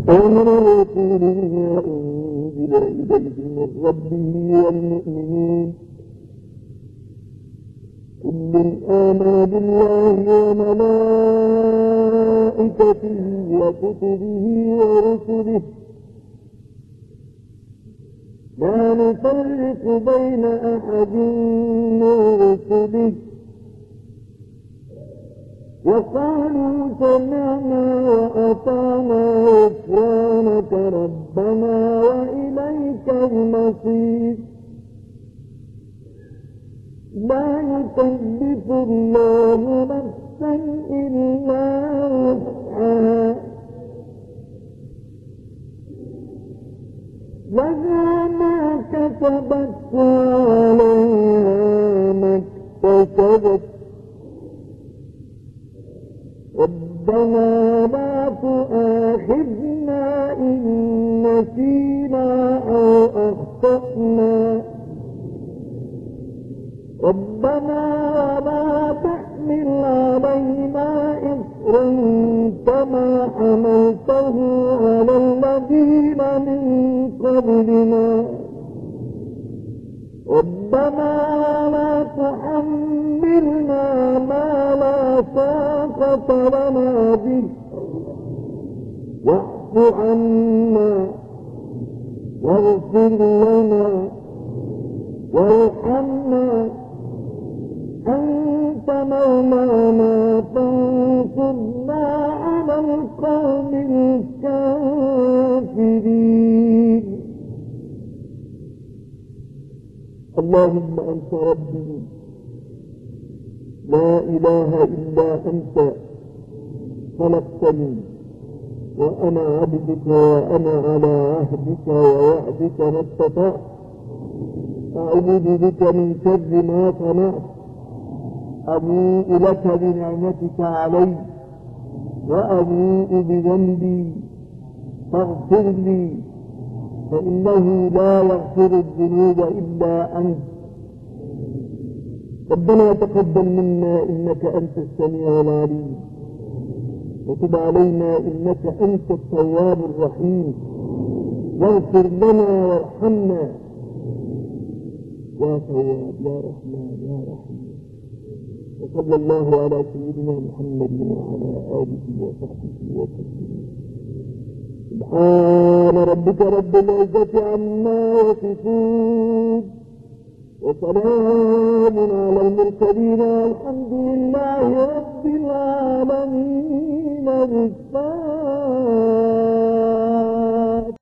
آمن الرسول بما أنزل إليه من ربه والمؤمنين كل آمن بالله وملائكته وكتبه ورسله لا نفرق بين أحد من رسله وقالوا سمعنا وأطعنا غفرانك ربنا وإليك المصير لا يكلف الله نفسا إلا وسعها لها ما كسبت وعليها ما اكتسبت ربنا لا تؤاخذنا إن نسينا أو أخطأنا ربنا لا تحمل علينا إصرا كما حملته على الذين من قبلنا ربنا لا تحملنا ما لا طاقة لنا به واعف عنا واغفر لنا وارحمنا أنت مولانا فانصرنا على القوم الكافرين اللهم أنت ربي لا إله إلا أنت خلقتني وأنا عبدك وأنا على عهدك ووعدك ما استطعت أعوذ بك من شر ما صنعت أبوء لك بنعمتك علي وأبوء بذنبي فاغفر لي فإنه لا يغفر الذنوب إلا أنت ربنا تقبل منا إنك أنت السميع العليم وتب علينا إنك أنت التواب الرحيم واغفر لنا وارحمنا يا تواب يا رحمن يا رحيم وصلى الله على سيدنا محمد وعلى آله وصحبه وسلم سبحان ربك رب العزة عما يصفون وسلام على المرسلين والحمد لله رب العالمين.